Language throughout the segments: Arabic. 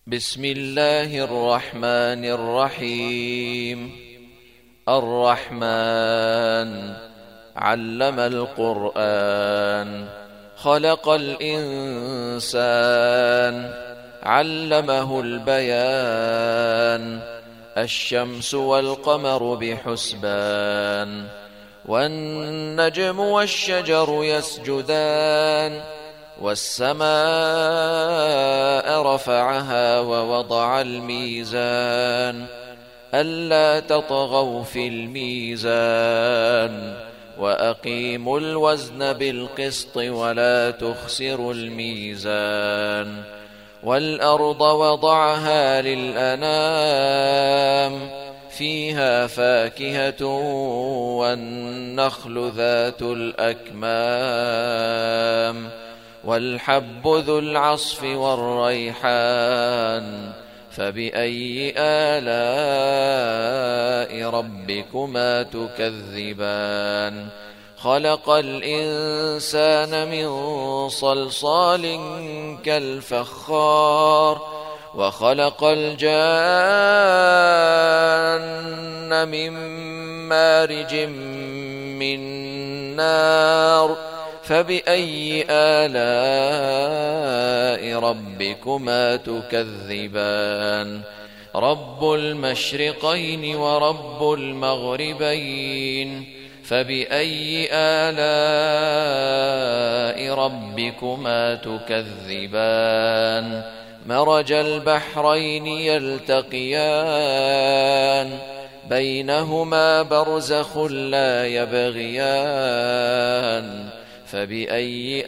بسم الله الرحمن الرحيم. الرحمن علم القرآن، خلق الإنسان، علمه البيان. الشمس والقمر بحسبان، والنجم والشجر يسجدان. والسماء رفعها ووضع الميزان، ألا تطغوا في الميزان، وأقيموا الوزن بالقسط ولا تخسروا الميزان. والأرض وضعها للأنام، فيها فاكهة والنخل ذات الأكمام، والحب ذو العصف والريحان. فبأي آلاء ربكما تكذبان؟ خلق الإنسان من صلصال كالفخار، وخلق الجان من مارج من نار. فبأي آلاء ربكما تكذبان؟ رب المشرقين ورب المغربين، فبأي آلاء ربكما تكذبان؟ مرج البحرين يلتقيان، بينهما برزخ لا يبغيان. فبأي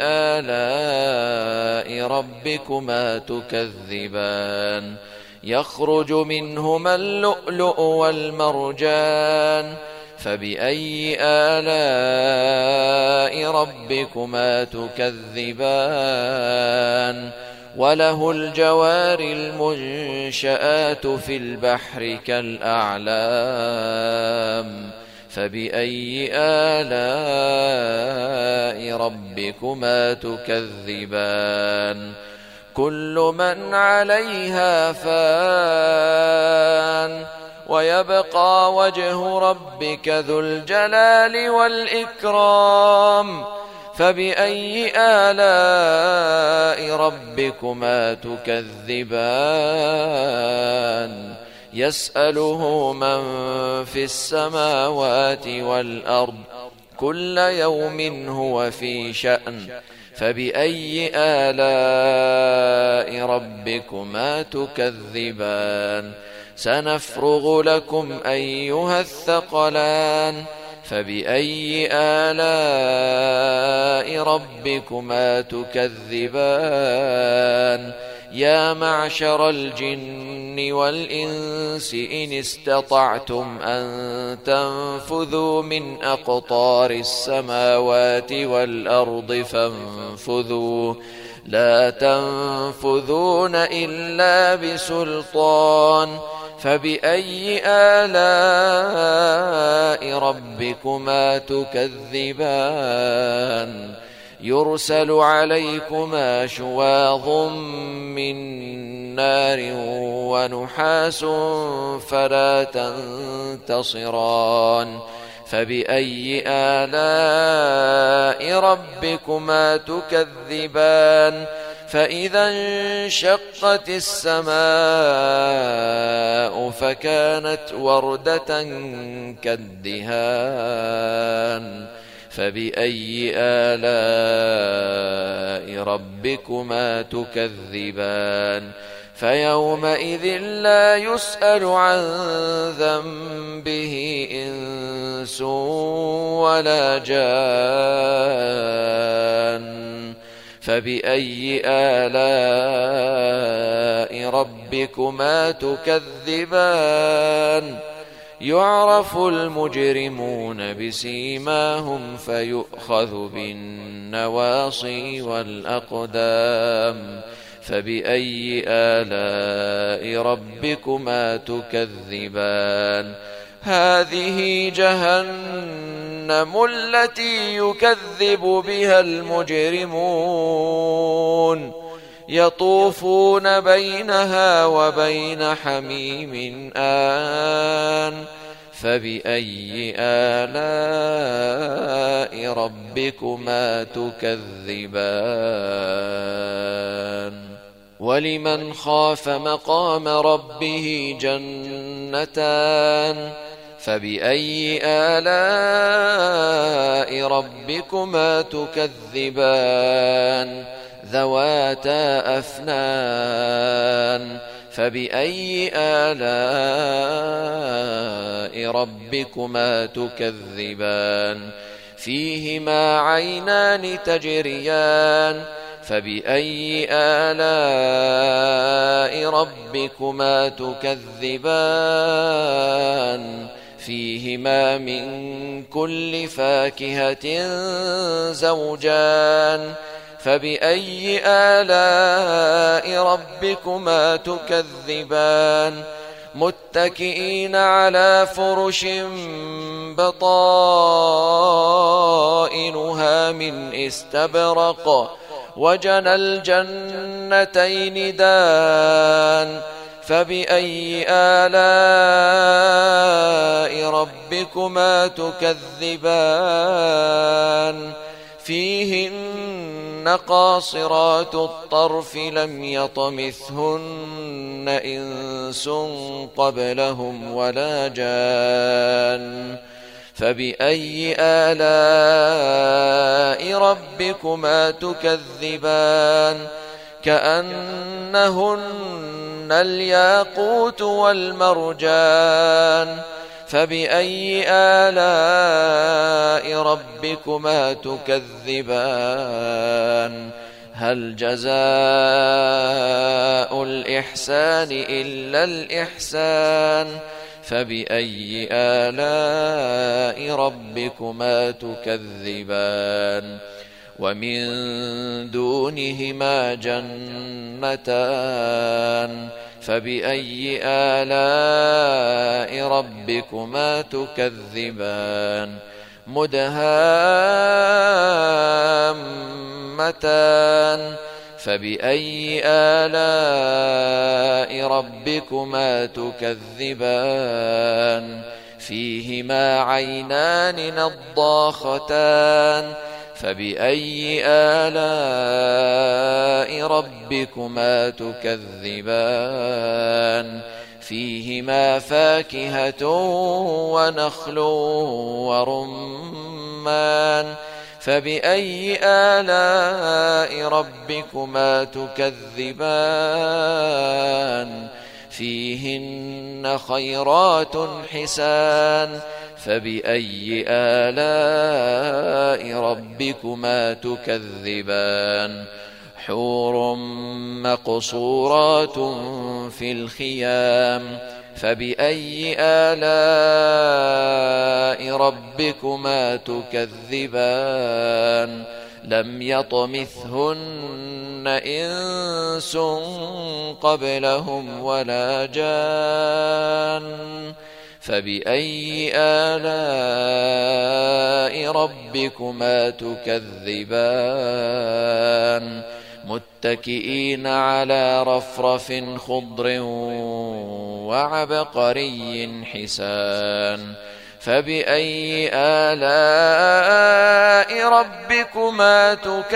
آلاء ربكما تكذبان؟ يخرج منهما اللؤلؤ والمرجان. فبأي آلاء ربكما تكذبان؟ وله الجوار المنشآت في البحر كالأعلام. فبأي آلاء ربكما تكذبان؟ كل من عليها فان، ويبقى وجه ربك ذو الجلال والإكرام. فبأي آلاء ربكما تكذبان؟ يسأله من في السماوات والأرض، كل يوم هو في شأن. فبأي آلاء ربكما تكذبان؟ سنفرغ لكم أيها الثقلان. فبأي آلاء ربكما تكذبان؟ يا معشر الجن والإنس إن استطعتم أن تنفذوا من أقطار السماوات والأرض فانفذوا، لا تنفذون إلا بسلطان. فبأي آلاء ربكما تكذبان؟ يرسل عليكما شواظ من نار ونحاس فلا تنتصران. فبأي آلاء ربكما تكذبان؟ فإذا انشقت السماء فكانت وردة كالدهان. فبأي آلاء ربكما تكذبان؟ فيومئذ لا يسأل عن ذنبه إنس ولا جان. فبأي آلاء ربكما تكذبان؟ يعرف المجرمون بسيماهم فيؤخذ بالنواصي والأقدام. فبأي آلاء ربكما تكذبان؟ هذه جهنم التي يكذب بها المجرمون، يطوفون بينها وبين حميم آن فبأي آلاء ربكما تكذبان ولمن خاف مقام ربه جنتان فبأي آلاء ربكما تكذبان ذواتا أفنان فبأي آلاء ربكما تكذبان فيهما عينان تجريان فبأي آلاء ربكما تكذبان فيهما من كل فاكهة زوجان فبأي آلاء ربكما تكذبان متكئين على فرش بطائنها من استبرق وجنى الجنتين دان فبأي آلاء ربكما تكذبان فيهن قاصرات الطرف لم يطمثهن إنس قبلهم ولا جان فبأي آلاء ربكما تكذبان كأنهن الياقوت والمرجان فبأي آلاء ربكما تكذبان هل جزاء الإحسان إلا الإحسان فبأي آلاء ربكما تكذبان ومن دونهما جنتان فبأي آلاء ربكما تكذبان مدهامتان فبأي آلاء ربكما تكذبان فيهما عينان نضاختان فبأي آلاء ربكما تكذبان فيهما فاكهة ونخل ورمان فبأي آلاء ربكما تكذبان فيهن خيرات حسان فبأي آلاء ربكما تكذبان حور مقصورات في الخيام فبأي آلاء ربكما تكذبان لم يطمثهن إنس قبلهم ولا جان فبأي آلاء ربكما تكذبان متكئين على رفرف خضر وعبقري حسان فبأي آلاء ربكما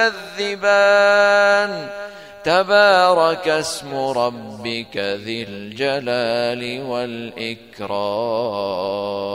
تكذبان تبارك اسم ربك ذي الجلال والإكرام.